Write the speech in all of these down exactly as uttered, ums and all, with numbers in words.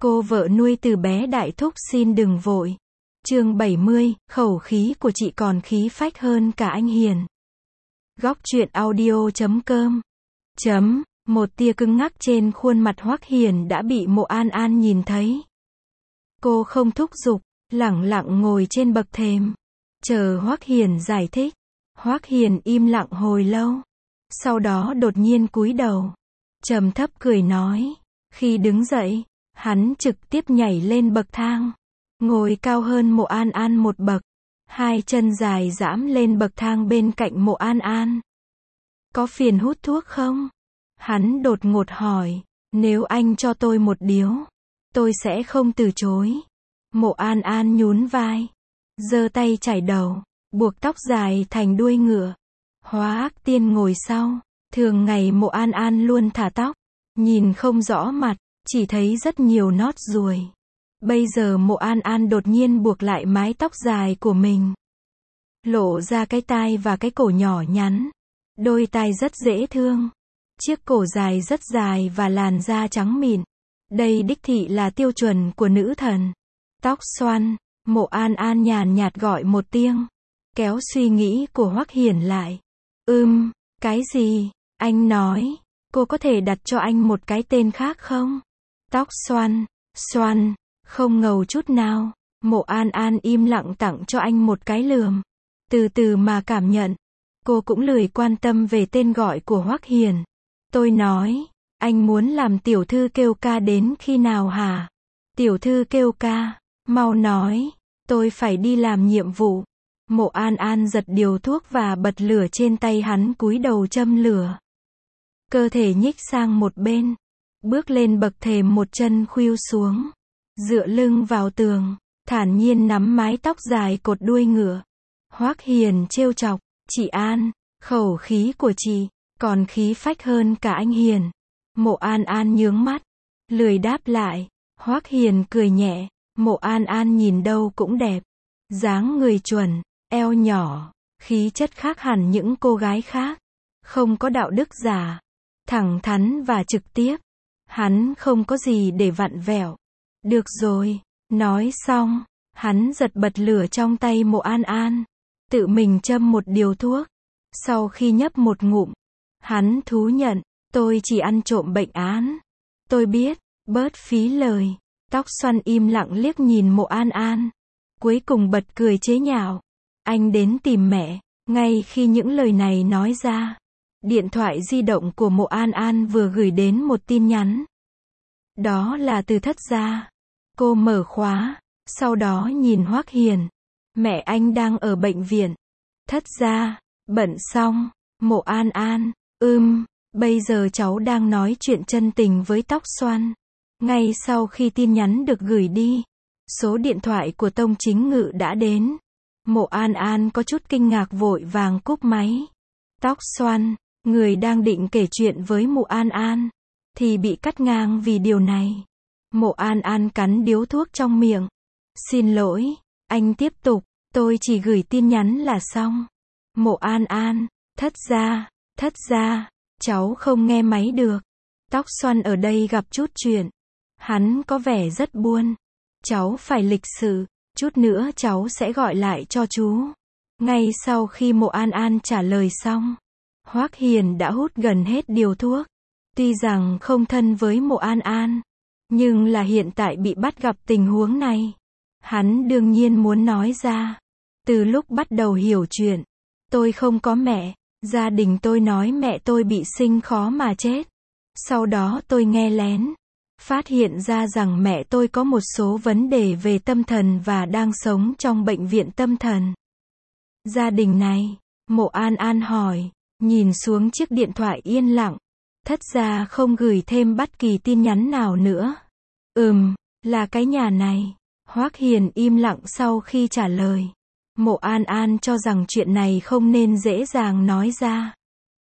Cô vợ nuôi từ bé Đại Thúc xin đừng vội. Chương bảy mươi, khẩu khí của chị còn khí phách hơn cả anh Hiền. Góc truyện audio chấm com. Chấm, một tia cứng ngắc trên khuôn mặt Hoắc Hiền đã bị Mộ An An nhìn thấy. Cô không thúc giục, lẳng lặng ngồi trên bậc thềm, chờ Hoắc Hiền giải thích. Hoắc Hiền im lặng hồi lâu, sau đó đột nhiên cúi đầu, trầm thấp cười nói. Khi đứng dậy, hắn trực tiếp nhảy lên bậc thang, ngồi cao hơn Mộ An An một bậc, hai chân dài dãm lên bậc thang bên cạnh Mộ An An. Có phiền hút thuốc không? Hắn đột ngột hỏi. Nếu anh cho tôi một điếu, tôi sẽ không từ chối. Mộ An An nhún vai, giơ tay chải đầu, buộc tóc dài thành đuôi ngựa. Hóa Ác Tiên ngồi sau, thường ngày Mộ An An luôn thả tóc, nhìn không rõ mặt, chỉ thấy rất nhiều nót ruồi. Bây giờ Mộ An An đột nhiên buộc lại mái tóc dài của mình, lộ ra cái tai và cái cổ nhỏ nhắn. Đôi tai rất dễ thương, chiếc cổ dài rất dài và làn da trắng mịn. Đây đích thị là tiêu chuẩn của nữ thần. Tóc xoăn, Mộ An An nhàn nhạt gọi một tiếng, kéo suy nghĩ của Hoắc Hiền lại. Ừm, cái gì? Anh nói, cô có thể đặt cho anh một cái tên khác không? Tóc xoăn, xoăn, không ngầu chút nào. Mộ An An im lặng tặng cho anh một cái lườm, từ từ mà cảm nhận. Cô cũng lười quan tâm về tên gọi của Hoắc Hiền. Tôi nói, anh muốn làm tiểu thư kêu ca đến khi nào hả? Tiểu thư kêu ca, mau nói, tôi phải đi làm nhiệm vụ. Mộ An An giật điều thuốc và bật lửa trên tay hắn, cúi đầu châm lửa. Cơ thể nhích sang một bên, bước lên bậc thềm, một chân khuỵu xuống, dựa lưng vào tường, thản nhiên nắm mái tóc dài cột đuôi ngựa. Hoắc Hiền trêu chọc, chị An, khẩu khí của chị còn khí phách hơn cả anh Hiền. Mộ An An nhướng mắt, lười đáp lại. Hoắc Hiền cười nhẹ. Mộ An An nhìn đâu cũng đẹp, dáng người chuẩn, eo nhỏ, khí chất khác hẳn những cô gái khác, không có đạo đức giả, thẳng thắn và trực tiếp. Hắn không có gì để vặn vẹo. Được rồi, nói xong, hắn giật bật lửa trong tay Mộ An An, tự mình châm một điếu thuốc. Sau khi nhấp một ngụm, hắn thú nhận, tôi chỉ ăn trộm bệnh án. Tôi biết, bớt phí lời. Tóc xoăn im lặng liếc nhìn Mộ An An, cuối cùng bật cười chế nhạo. Anh đến tìm mẹ. Ngay khi những lời này nói ra, điện thoại di động của Mộ An An vừa gửi đến một tin nhắn. Đó là từ Thất gia. Cô mở khóa, sau đó nhìn Hoắc Hiền. Mẹ anh đang ở bệnh viện. Thất gia, bận xong. Mộ An An, ưm, bây giờ cháu đang nói chuyện chân tình với tóc xoăn. Ngay sau khi tin nhắn được gửi đi, số điện thoại của Tông Chính Ngự đã đến. Mộ An An có chút kinh ngạc, vội vàng cúp máy. Tóc xoăn, người đang định kể chuyện với Mộ An An, thì bị cắt ngang vì điều này. Mộ An An cắn điếu thuốc trong miệng. Xin lỗi, anh tiếp tục, tôi chỉ gửi tin nhắn là xong. Mộ An An, thất gia, thất gia, cháu không nghe máy được. Tóc xoăn ở đây gặp chút chuyện. Hắn có vẻ rất buồn. Cháu phải lịch sự, chút nữa cháu sẽ gọi lại cho chú. Ngay sau khi Mộ An An trả lời xong, Hoắc Hiền đã hút gần hết điếu thuốc. Tuy rằng không thân với Mộ An An, nhưng là hiện tại bị bắt gặp tình huống này, hắn đương nhiên muốn nói ra. Từ lúc bắt đầu hiểu chuyện, tôi không có mẹ. Gia đình tôi nói mẹ tôi bị sinh khó mà chết. Sau đó tôi nghe lén, phát hiện ra rằng mẹ tôi có một số vấn đề về tâm thần và đang sống trong bệnh viện tâm thần. Gia đình này, Mộ An An hỏi, nhìn xuống chiếc điện thoại yên lặng. Thất gia không gửi thêm bất kỳ tin nhắn nào nữa. Ừm, là cái nhà này. Hoắc Hiền im lặng sau khi trả lời. Mộ An An cho rằng chuyện này không nên dễ dàng nói ra,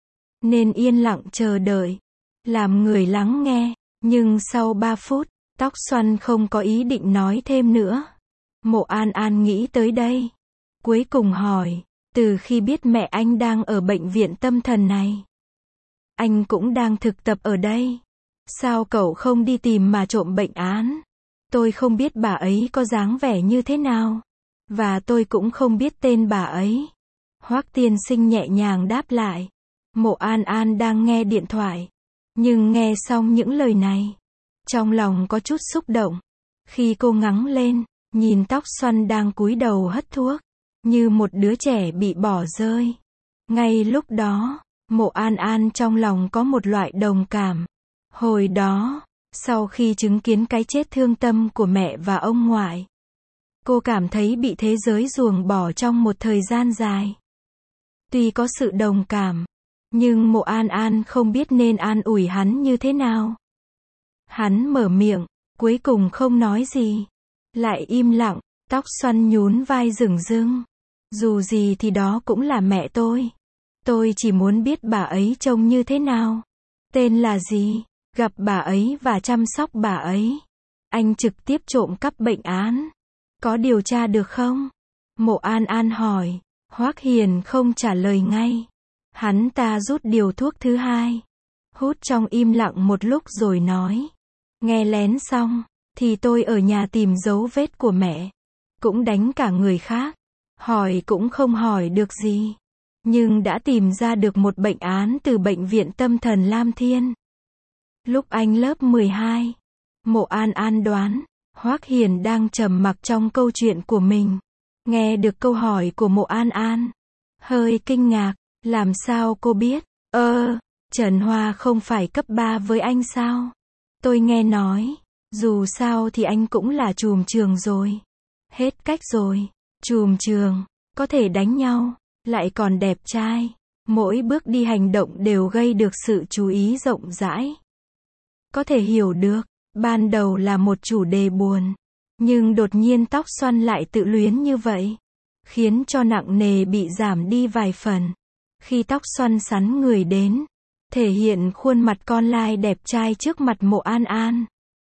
nên yên lặng chờ đợi, làm người lắng nghe. Nhưng sau ba phút, tóc xoăn không có ý định nói thêm nữa. Mộ An An nghĩ tới đây, cuối cùng hỏi, từ khi biết mẹ anh đang ở bệnh viện tâm thần này, anh cũng đang thực tập ở đây, sao cậu không đi tìm mà trộm bệnh án? Tôi không biết bà ấy có dáng vẻ như thế nào. Và tôi cũng không biết tên bà ấy. Hoắc tiên sinh nhẹ nhàng đáp lại. Mộ An An đang nghe điện thoại. Nhưng nghe xong những lời này, trong lòng có chút xúc động. Khi cô ngẩng lên, nhìn tóc xoăn đang cúi đầu hất thuốc, như một đứa trẻ bị bỏ rơi. Ngay lúc đó, Mộ An An trong lòng có một loại đồng cảm. Hồi đó, sau khi chứng kiến cái chết thương tâm của mẹ và ông ngoại, cô cảm thấy bị thế giới ruồng bỏ trong một thời gian dài. Tuy có sự đồng cảm, nhưng Mộ An An không biết nên an ủi hắn như thế nào. Hắn mở miệng, cuối cùng không nói gì. Lại im lặng, tóc xoăn nhún vai rừng rưng. Dù gì thì đó cũng là mẹ tôi. Tôi chỉ muốn biết bà ấy trông như thế nào. Tên là gì? Gặp bà ấy và chăm sóc bà ấy. Anh trực tiếp trộm cắp bệnh án. Có điều tra được không? Mộ An An hỏi. Hoắc Hiền không trả lời ngay. Hắn ta rút điều thuốc thứ hai. Hút trong im lặng một lúc rồi nói. Nghe lén xong, thì tôi ở nhà tìm dấu vết của mẹ. Cũng đánh cả người khác. Hỏi cũng không hỏi được gì. Nhưng đã tìm ra được một bệnh án từ bệnh viện tâm thần Lam Thiên. Lúc anh lớp mười hai, Mộ An An đoán, Hoắc Hiền đang trầm mặc trong câu chuyện của mình. Nghe được câu hỏi của Mộ An An, hơi kinh ngạc, làm sao cô biết? Ơ, Trần Hoa không phải cấp ba với anh sao? Tôi nghe nói, dù sao thì anh cũng là trùm trường rồi. Hết cách rồi, trùm trường, có thể đánh nhau, lại còn đẹp trai. Mỗi bước đi hành động đều gây được sự chú ý rộng rãi. Có thể hiểu được, ban đầu là một chủ đề buồn. Nhưng đột nhiên tóc xoăn lại tự luyến như vậy, khiến cho nặng nề bị giảm đi vài phần. Khi tóc xoăn sắn người đến, thể hiện khuôn mặt con lai đẹp trai trước mặt Mộ An An.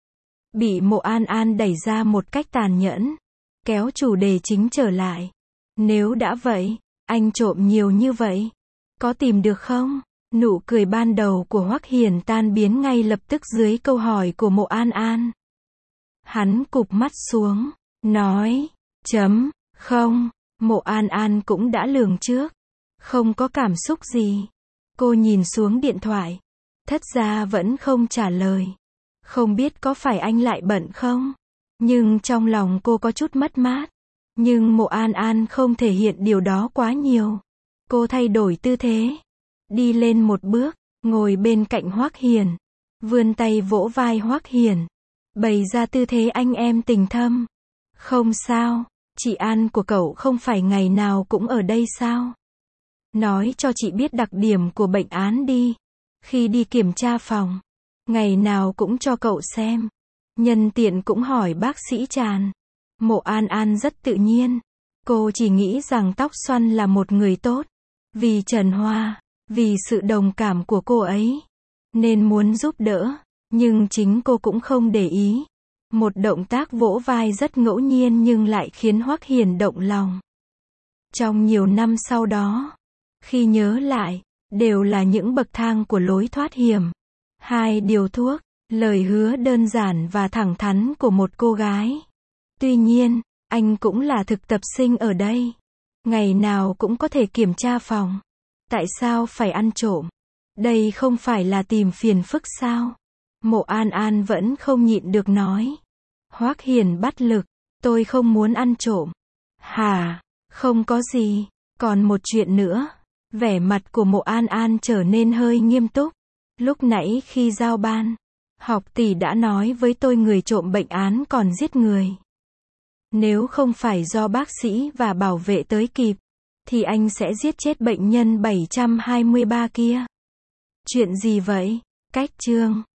Bị Mộ An An đẩy ra một cách tàn nhẫn, kéo chủ đề chính trở lại. Nếu đã vậy, anh trộm nhiều như vậy, có tìm được không? Nụ cười ban đầu của Hoắc Hiền tan biến ngay lập tức dưới câu hỏi của Mộ An An. Hắn cụp mắt xuống, nói, chấm, không, Mộ An An cũng đã lường trước, không có cảm xúc gì. Cô nhìn xuống điện thoại, thất ra vẫn không trả lời. Không biết có phải anh lại bận không? Nhưng trong lòng cô có chút mất mát. Nhưng Mộ An An không thể hiện điều đó quá nhiều. Cô thay đổi tư thế, đi lên một bước, ngồi bên cạnh Hoắc Hiền, vươn tay vỗ vai Hoắc Hiền, bày ra tư thế anh em tình thâm. Không sao, chị An của cậu không phải ngày nào cũng ở đây sao? Nói cho chị biết đặc điểm của bệnh án đi. Khi đi kiểm tra phòng, ngày nào cũng cho cậu xem. Nhân tiện cũng hỏi bác sĩ Tràn. Mộ An An rất tự nhiên. Cô chỉ nghĩ rằng tóc xoăn là một người tốt. Vì Trần Hoa, vì sự đồng cảm của cô ấy, nên muốn giúp đỡ. Nhưng chính cô cũng không để ý. Một động tác vỗ vai rất ngẫu nhiên nhưng lại khiến Hoắc Hiền động lòng. Trong nhiều năm sau đó, khi nhớ lại, đều là những bậc thang của lối thoát hiểm. Hai điều thuốc, lời hứa đơn giản và thẳng thắn của một cô gái. Tuy nhiên, anh cũng là thực tập sinh ở đây. Ngày nào cũng có thể kiểm tra phòng. Tại sao phải ăn trộm? Đây không phải là tìm phiền phức sao? Mộ An An vẫn không nhịn được nói. Hoắc Hiền bắt lực, tôi không muốn ăn trộm. Hả? Không có gì. Còn một chuyện nữa. Vẻ mặt của Mộ An An trở nên hơi nghiêm túc. Lúc nãy khi giao ban, học tỷ đã nói với tôi người trộm bệnh án còn giết người. Nếu không phải do bác sĩ và bảo vệ tới kịp, thì anh sẽ giết chết bệnh nhân bảy trăm hai mươi ba kia. Chuyện gì vậy? Cách chương